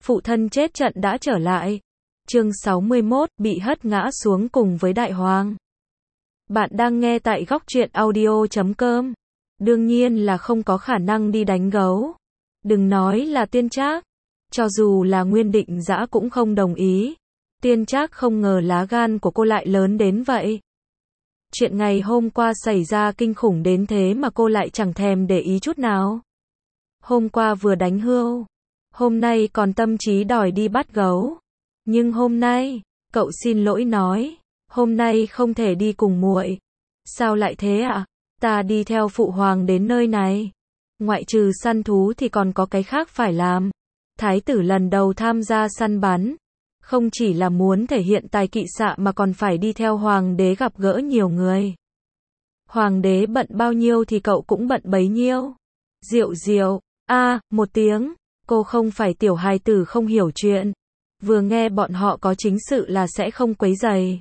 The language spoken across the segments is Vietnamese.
phụ thân chết trận đã trở lại. Chương 61, bị hất ngã xuống cùng với Đại Hoàng. Bạn đang nghe tại góc truyện audio.com. Đương nhiên là không có khả năng đi đánh gấu. Đừng nói là Tiên Trác. Cho dù là Nguyên Định Dã cũng không đồng ý. Tiên Trác không ngờ lá gan của cô lại lớn đến vậy. Chuyện ngày hôm qua xảy ra kinh khủng đến thế mà cô lại chẳng thèm để ý chút nào. Hôm qua vừa đánh hươu, hôm nay còn tâm trí đòi đi bắt gấu. Nhưng hôm nay, cậu xin lỗi nói, hôm nay không thể đi cùng muội. Sao lại thế ạ? Ta đi theo phụ hoàng đến nơi này. Ngoại trừ săn thú thì còn có cái khác phải làm. Thái tử lần đầu tham gia săn bắn. Không chỉ là muốn thể hiện tài kỵ xạ mà còn phải đi theo hoàng đế gặp gỡ nhiều người. Hoàng đế bận bao nhiêu thì cậu cũng bận bấy nhiêu. Diệu diệu, một tiếng, cô không phải tiểu hài tử không hiểu chuyện. Vừa nghe bọn họ có chính sự là sẽ không quấy rầy.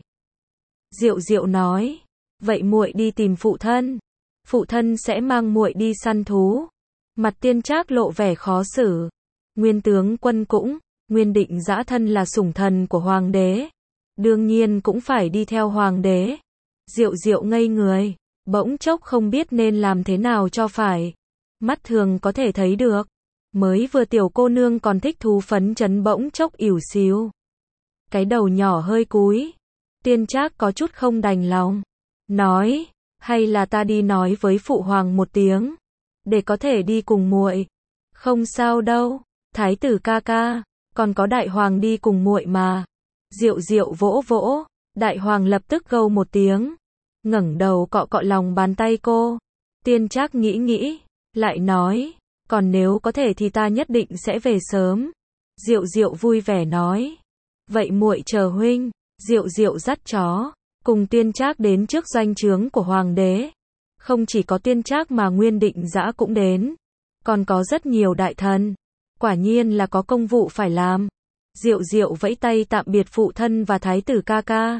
Diệu diệu nói, vậy muội đi tìm phụ thân. Phụ thân sẽ mang muội đi săn thú. Mặt Tiên Trác lộ vẻ khó xử. Nguyên tướng quân cũng, Nguyên Định Dã thân là sủng thần của hoàng đế. Đương nhiên cũng phải đi theo hoàng đế. Diệu diệu ngây người, bỗng chốc không biết nên làm thế nào cho phải. Mắt thường có thể thấy được. Mới vừa tiểu cô nương còn thích thú phấn chấn bỗng chốc ỉu xìu. Cái đầu nhỏ hơi cúi. Tiên Trác có chút không đành lòng. Nói, hay là ta đi nói với phụ hoàng một tiếng. Để có thể đi cùng muội. Không sao đâu, thái tử ca ca. Còn có đại hoàng đi cùng muội mà. Diệu diệu vỗ vỗ. Đại hoàng lập tức gâu một tiếng. Ngẩng đầu cọ cọ lòng bàn tay cô. Tiên Trác nghĩ nghĩ. Lại nói. Còn nếu có thể thì ta nhất định sẽ về sớm. Diệu diệu vui vẻ nói. Vậy muội chờ huynh. Diệu diệu dắt chó. Cùng Tiên Trác đến trước doanh trướng của hoàng đế. Không chỉ có Tiên Trác mà Nguyên Định Dã cũng đến. Còn có rất nhiều đại thần. Quả nhiên là có công vụ phải làm. Diệu diệu vẫy tay tạm biệt phụ thân và thái tử ca ca.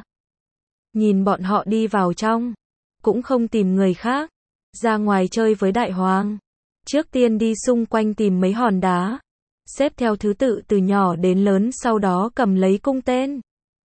Nhìn bọn họ đi vào trong. Cũng không tìm người khác. Ra ngoài chơi với đại hoàng. Trước tiên đi xung quanh tìm mấy hòn đá. Xếp theo thứ tự từ nhỏ đến lớn, sau đó cầm lấy cung tên.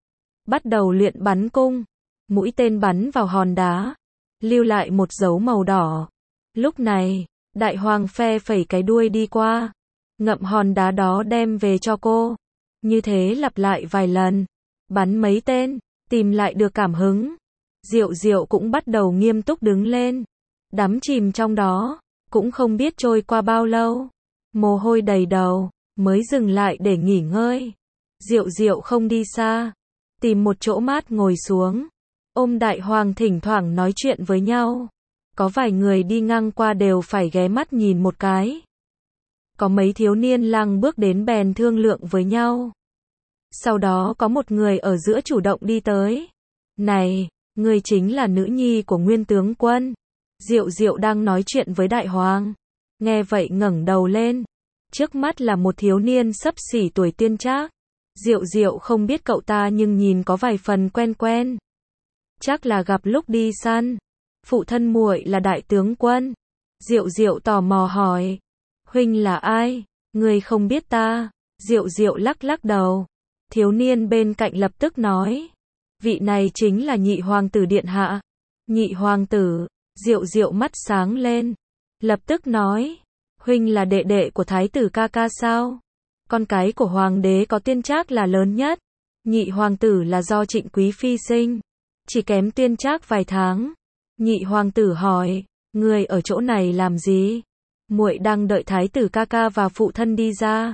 Bắt đầu luyện bắn cung. Mũi tên bắn vào hòn đá. Lưu lại một dấu màu đỏ. Lúc này, đại hoàng phe phẩy cái đuôi đi qua. Ngậm hòn đá đó đem về cho cô. Như thế lặp lại vài lần. Bắn mấy tên, tìm lại được cảm hứng. Diệu diệu cũng bắt đầu nghiêm túc đứng lên. Đắm chìm trong đó. Cũng không biết trôi qua bao lâu. Mồ hôi đầy đầu, mới dừng lại để nghỉ ngơi. Diệu diệu không đi xa. Tìm một chỗ mát ngồi xuống. Ôm đại hoàng thỉnh thoảng nói chuyện với nhau. Có vài người đi ngang qua đều phải ghé mắt nhìn một cái. Có mấy thiếu niên lang bước đến bèn thương lượng với nhau. Sau đó có một người ở giữa chủ động đi tới. Này, người chính là nữ nhi của Nguyên tướng quân. Diệu diệu đang nói chuyện với đại hoàng. Nghe vậy ngẩng đầu lên. Trước mắt là một thiếu niên xấp xỉ tuổi Tiên Trác. Diệu diệu không biết cậu ta nhưng nhìn có vài phần quen quen. Chắc là gặp lúc đi săn. Phụ thân muội là đại tướng quân. Diệu diệu tò mò hỏi. Huynh là ai? Người không biết ta. Diệu diệu lắc lắc đầu. Thiếu niên bên cạnh lập tức nói. Vị này chính là nhị hoàng tử điện hạ. Nhị hoàng tử. Diệu diệu mắt sáng lên. Lập tức nói. Huynh là đệ đệ của thái tử ca ca sao? Con cái của hoàng đế có Tiên Trác là lớn nhất. Nhị hoàng tử là do Trịnh Quý Phi sinh. Chỉ kém Tiên Trác vài tháng. Nhị hoàng tử hỏi. Người ở chỗ này làm gì? Muội đang đợi thái tử ca ca và phụ thân đi ra.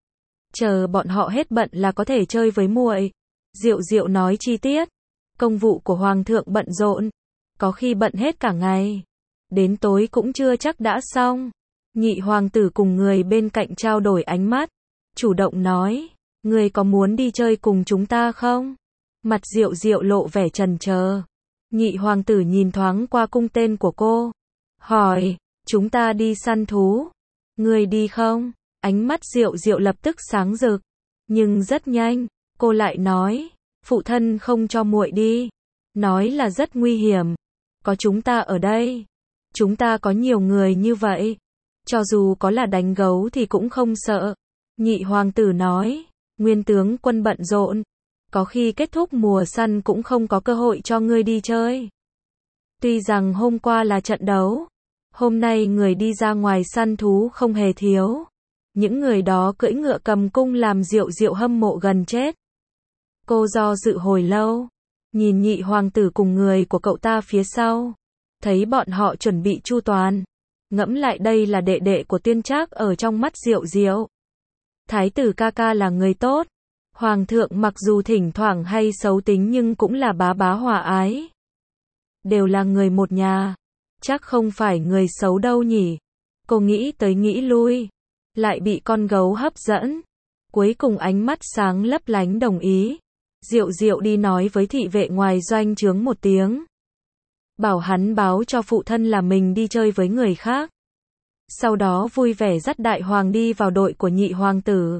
Chờ bọn họ hết bận là có thể chơi với muội. Diệu diệu nói chi tiết. Công vụ của hoàng thượng bận rộn. Có khi bận hết cả ngày. Đến tối cũng chưa chắc đã xong. Nhị hoàng tử cùng người bên cạnh trao đổi ánh mắt. Chủ động nói. Người có muốn đi chơi cùng chúng ta không? Mặt diệu diệu lộ vẻ chần chờ. Nhị hoàng tử nhìn thoáng qua cung tên của cô. Hỏi. Chúng ta đi săn thú. Người đi không? Ánh mắt diệu diệu lập tức sáng rực. Nhưng rất nhanh. Cô lại nói. Phụ thân không cho muội đi. Nói là rất nguy hiểm. Có chúng ta ở đây. Chúng ta có nhiều người như vậy. Cho dù có là đánh gấu thì cũng không sợ. Nhị hoàng tử nói, nguyên tướng quân bận rộn, có khi kết thúc mùa săn cũng không có cơ hội cho ngươi đi chơi. Tuy rằng hôm qua là trận đấu, hôm nay người đi ra ngoài săn thú không hề thiếu. Những người đó cưỡi ngựa cầm cung làm Diệu Diệu hâm mộ gần chết. Cô do dự hồi lâu, nhìn nhị hoàng tử cùng người của cậu ta phía sau, thấy bọn họ chuẩn bị chu toàn. Ngẫm lại đây là đệ đệ của Tiên Trác ở trong mắt Diệu Diệu. Thái tử ca ca là người tốt, hoàng thượng mặc dù thỉnh thoảng hay xấu tính nhưng cũng là bá bá hòa ái. Đều là người một nhà, chắc không phải người xấu đâu nhỉ. Cô nghĩ tới nghĩ lui, lại bị con gấu hấp dẫn. Cuối cùng ánh mắt sáng lấp lánh đồng ý. Diệu Diệu đi nói với thị vệ ngoài doanh trướng một tiếng. Bảo hắn báo cho phụ thân là mình đi chơi với người khác. Sau đó vui vẻ dắt đại hoàng đi vào đội của nhị hoàng tử.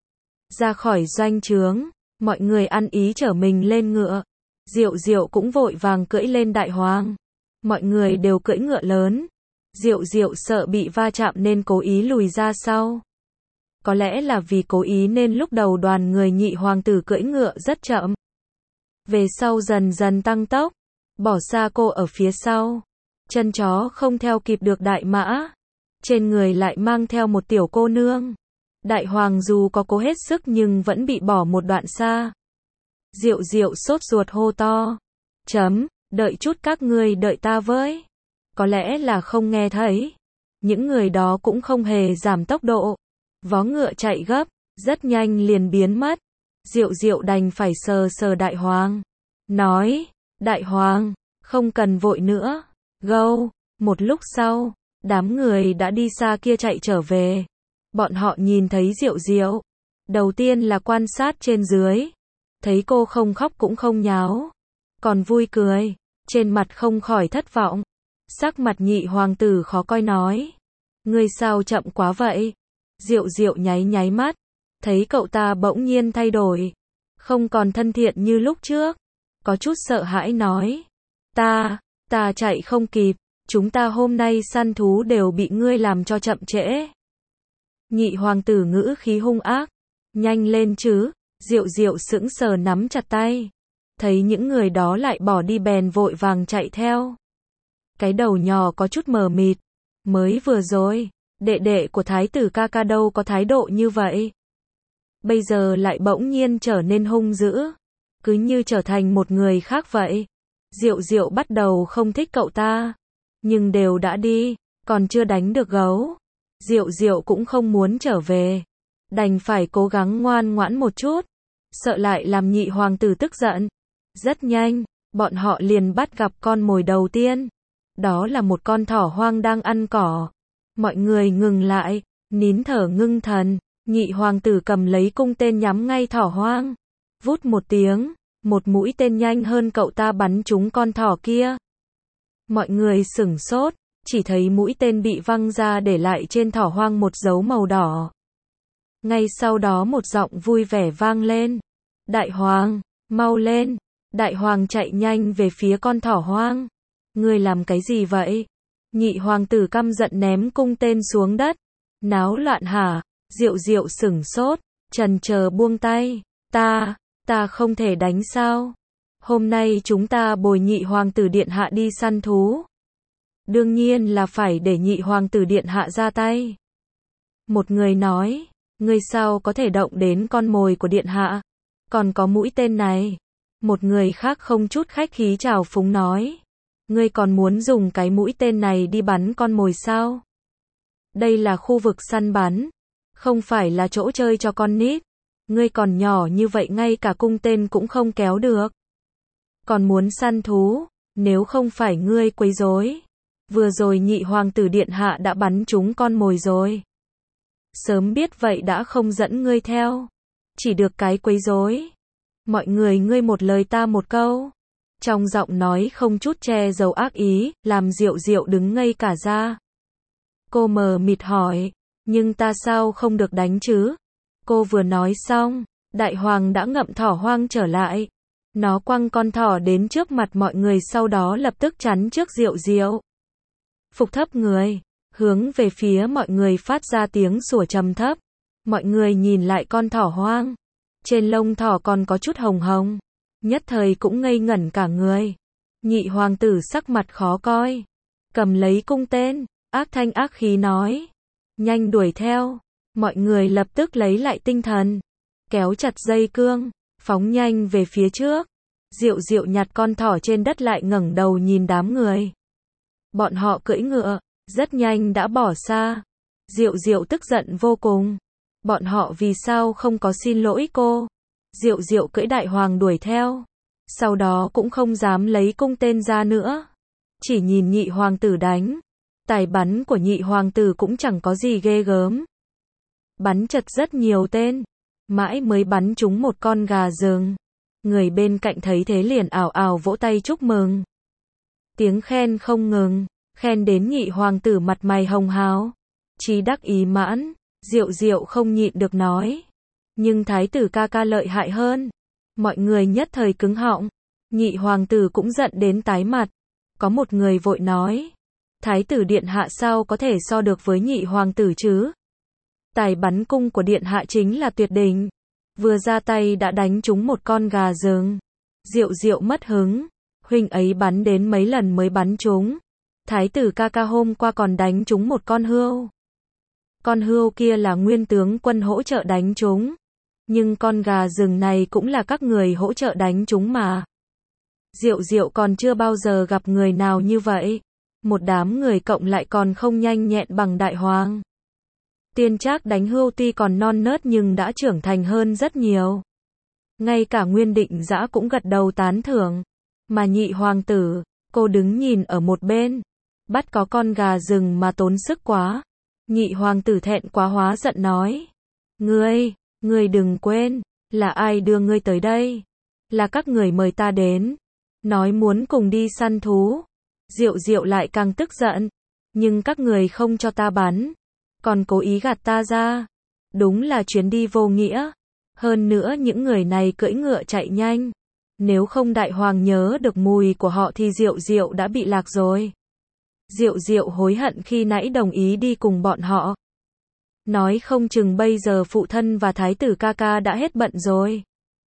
Ra khỏi doanh trướng, mọi người ăn ý chở mình lên ngựa. Diệu Diệu cũng vội vàng cưỡi lên đại hoàng. Mọi người đều cưỡi ngựa lớn. Diệu Diệu sợ bị va chạm nên cố ý lùi ra sau. Có lẽ là vì cố ý nên lúc đầu đoàn người nhị hoàng tử cưỡi ngựa rất chậm. Về sau dần dần tăng tốc, bỏ xa cô ở phía sau. Chân chó không theo kịp được đại mã. Trên người lại mang theo một tiểu cô nương. Đại hoàng dù có cố hết sức nhưng vẫn bị bỏ một đoạn xa. Diệu Diệu sốt ruột hô to. Đợi chút các ngươi đợi ta với. Có lẽ là không nghe thấy. Những người đó cũng không hề giảm tốc độ. Vó ngựa chạy gấp, rất nhanh liền biến mất. Diệu Diệu đành phải sờ sờ đại hoàng. Nói, đại hoàng, không cần vội nữa. Gâu, một lúc sau, đám người đã đi xa kia chạy trở về. Bọn họ nhìn thấy Diệu Diệu. Đầu tiên là quan sát trên dưới. Thấy cô không khóc cũng không nháo. Còn vui cười. Trên mặt không khỏi thất vọng. Sắc mặt nhị hoàng tử khó coi nói. Ngươi sao chậm quá vậy? Diệu Diệu nháy nháy mắt. Thấy cậu ta bỗng nhiên thay đổi. Không còn thân thiện như lúc trước. Có chút sợ hãi nói. Ta chạy không kịp. Chúng ta hôm nay săn thú đều bị ngươi làm cho chậm trễ. Nhị hoàng tử ngữ khí hung ác. Nhanh lên chứ. Diệu Diệu sững sờ nắm chặt tay. Thấy những người đó lại bỏ đi bèn vội vàng chạy theo. Cái đầu nhỏ có chút mờ mịt. Mới vừa rồi, đệ đệ của thái tử ca ca đâu có thái độ như vậy. Bây giờ lại bỗng nhiên trở nên hung dữ. Cứ như trở thành một người khác vậy. Diệu Diệu bắt đầu không thích cậu ta. Nhưng đều đã đi, còn chưa đánh được gấu. Diệu Diệu cũng không muốn trở về. Đành phải cố gắng ngoan ngoãn một chút. Sợ lại làm nhị hoàng tử tức giận. Rất nhanh, bọn họ liền bắt gặp con mồi đầu tiên. Đó là một con thỏ hoang đang ăn cỏ. Mọi người ngừng lại, nín thở ngưng thần. Nhị hoàng tử cầm lấy cung tên nhắm ngay thỏ hoang. Vút một tiếng, một mũi tên nhanh hơn cậu ta bắn trúng con thỏ kia. Mọi người sửng sốt, chỉ thấy mũi tên bị văng ra để lại trên thỏ hoang một dấu màu đỏ. Ngay sau đó một giọng vui vẻ vang lên. Đại hoàng, mau lên. Đại hoàng chạy nhanh về phía con thỏ hoang. Ngươi làm cái gì vậy? Nhị hoàng tử căm giận ném cung tên xuống đất. Náo loạn hả? Diệu Diệu sửng sốt, chần chờ buông tay. Ta không thể đánh sao? Hôm nay chúng ta bồi nhị hoàng tử điện hạ đi săn thú. Đương nhiên là phải để nhị hoàng tử điện hạ ra tay. Một người nói, ngươi sao có thể động đến con mồi của điện hạ? Còn có mũi tên này. Một người khác không chút khách khí chào phúng nói. Ngươi còn muốn dùng cái mũi tên này đi bắn con mồi sao? Đây là khu vực săn bắn. Không phải là chỗ chơi cho con nít. Ngươi còn nhỏ như vậy ngay cả cung tên cũng không kéo được. Còn muốn săn thú, nếu không phải ngươi quấy rối. Vừa rồi nhị hoàng tử điện hạ đã bắn trúng con mồi rồi. Sớm biết vậy đã không dẫn ngươi theo. Chỉ được cái quấy rối. Mọi người ngươi một lời ta một câu. Trong giọng nói không chút che giấu ác ý, làm Diệu Diệu đứng ngây cả ra. Cô mờ mịt hỏi, nhưng ta sao không được đánh chứ? Cô vừa nói xong, đại hoàng đã ngậm thỏ hoang trở lại. Nó quăng con thỏ đến trước mặt mọi người sau đó lập tức chắn trước Diệu Diệu. Phục thấp người, hướng về phía mọi người phát ra tiếng sủa trầm thấp. Mọi người nhìn lại con thỏ hoang. Trên lông thỏ còn có chút hồng hồng. Nhất thời cũng ngây ngẩn cả người. Nhị hoàng tử sắc mặt khó coi. Cầm lấy cung tên, ác thanh ác khí nói. Nhanh đuổi theo. Mọi người lập tức lấy lại tinh thần. Kéo chặt dây cương, phóng nhanh về phía trước. Diệu Diệu nhặt con thỏ trên đất lại ngẩng đầu nhìn đám người. Bọn họ cưỡi ngựa, rất nhanh đã bỏ xa. Diệu Diệu tức giận vô cùng. Bọn họ vì sao không có xin lỗi cô? Diệu Diệu cưỡi đại hoàng đuổi theo. Sau đó cũng không dám lấy cung tên ra nữa. Chỉ nhìn nhị hoàng tử đánh. Tài bắn của nhị hoàng tử cũng chẳng có gì ghê gớm. Bắn chật rất nhiều tên. Mãi mới bắn trúng một con gà rừng. Người bên cạnh thấy thế liền ào ào vỗ tay chúc mừng. Tiếng khen không ngừng. Khen đến nhị hoàng tử mặt mày hồng hào. Chí đắc ý mãn. Diệu Diệu không nhịn được nói. Nhưng thái tử ca ca lợi hại hơn. Mọi người nhất thời cứng họng. Nhị hoàng tử cũng giận đến tái mặt. Có một người vội nói. Thái tử điện hạ sao có thể so được với nhị hoàng tử chứ? Tài bắn cung của điện hạ chính là tuyệt đỉnh. Vừa ra tay đã đánh trúng một con gà rừng. Diệu Diệu mất hứng. Huynh ấy bắn đến mấy lần mới bắn trúng. Thái tử ca ca hôm qua còn đánh trúng một con hươu. Con hươu kia là nguyên tướng quân hỗ trợ đánh trúng. Nhưng con gà rừng này cũng là các người hỗ trợ đánh trúng mà. Diệu Diệu còn chưa bao giờ gặp người nào như vậy. Một đám người cộng lại còn không nhanh nhẹn bằng đại hoàng. Tiên Trác đánh hươu tuy còn non nớt nhưng đã trưởng thành hơn rất nhiều. Ngay cả Nguyên Định Dã cũng gật đầu tán thưởng. Mà nhị hoàng tử, cô đứng nhìn ở một bên. Bắt có con gà rừng mà tốn sức quá. Nhị hoàng tử thẹn quá hóa giận nói. Ngươi đừng quên, là ai đưa ngươi tới đây? Là các người mời ta đến. Nói muốn cùng đi săn thú. Diệu Diệu lại càng tức giận. Nhưng các người không cho ta bắn. Còn cố ý gạt ta ra. Đúng là chuyến đi vô nghĩa. Hơn nữa những người này cưỡi ngựa chạy nhanh. Nếu không đại hoàng nhớ được mùi của họ thì Diệu Diệu đã bị lạc rồi. Diệu Diệu hối hận khi nãy đồng ý đi cùng bọn họ. Nói không chừng bây giờ phụ thân và thái tử ca ca đã hết bận rồi.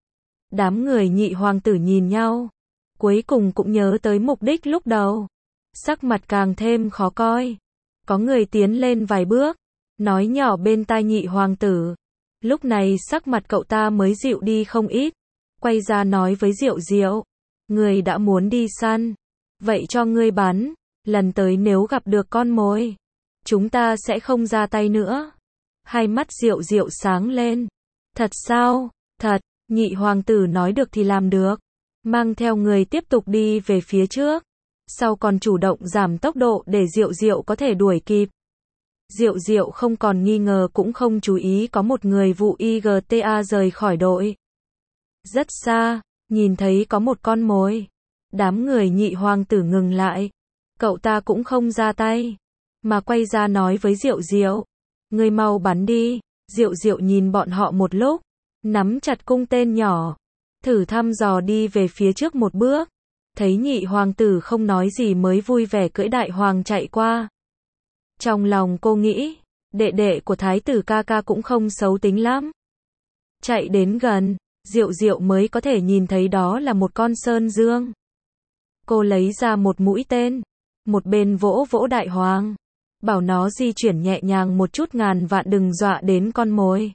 Đám người nhị hoàng tử nhìn nhau. Cuối cùng cũng nhớ tới mục đích lúc đầu. Sắc mặt càng thêm khó coi. Có người tiến lên vài bước. Nói nhỏ bên tai nhị hoàng tử. Lúc này sắc mặt cậu ta mới dịu đi không ít. Quay ra nói với Diệu Diệu. Người đã muốn đi săn. Vậy cho ngươi bắn. Lần tới nếu gặp được con mồi. Chúng ta sẽ không ra tay nữa. Hai mắt Diệu Diệu sáng lên. Thật sao? Thật. Nhị hoàng tử nói được thì làm được. Mang theo người tiếp tục đi về phía trước. Sau còn chủ động giảm tốc độ để Diệu Diệu có thể đuổi kịp. Diệu Diệu không còn nghi ngờ cũng không chú ý có một người vụ IGTA rời khỏi đội. Rất xa, nhìn thấy có một con mồi. Đám người nhị hoàng tử ngừng lại. Cậu ta cũng không ra tay. Mà quay ra nói với Diệu Diệu. Ngươi mau bắn đi. Diệu Diệu nhìn bọn họ một lúc. Nắm chặt cung tên nhỏ. Thử thăm dò đi về phía trước một bước. Thấy nhị hoàng tử không nói gì mới vui vẻ cưỡi đại hoàng chạy qua. Trong lòng cô nghĩ. Đệ đệ của thái tử ca ca cũng không xấu tính lắm. Chạy đến gần. Diệu Diệu mới có thể nhìn thấy đó là một con sơn dương. Cô lấy ra một mũi tên. Một bên vỗ vỗ đại hoàng. Bảo nó di chuyển nhẹ nhàng một chút ngàn vạn đừng dọa đến con mồi.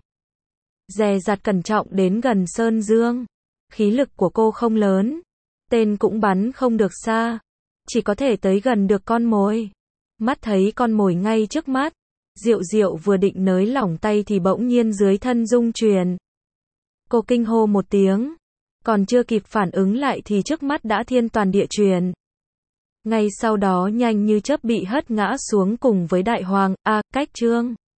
Dè dặt cẩn trọng đến gần sơn dương. Khí lực của cô không lớn. Tên cũng bắn không được xa. Chỉ có thể tới gần được con mồi. Mắt thấy con mồi ngay trước mắt. Diệu Diệu vừa định nới lỏng tay thì bỗng nhiên dưới thân rung chuyển. Cô kinh hô một tiếng. Còn chưa kịp phản ứng lại thì trước mắt đã thiên toàn địa chuyển. Ngay sau đó nhanh như chớp bị hất ngã xuống cùng với đại hoàng. Cách chương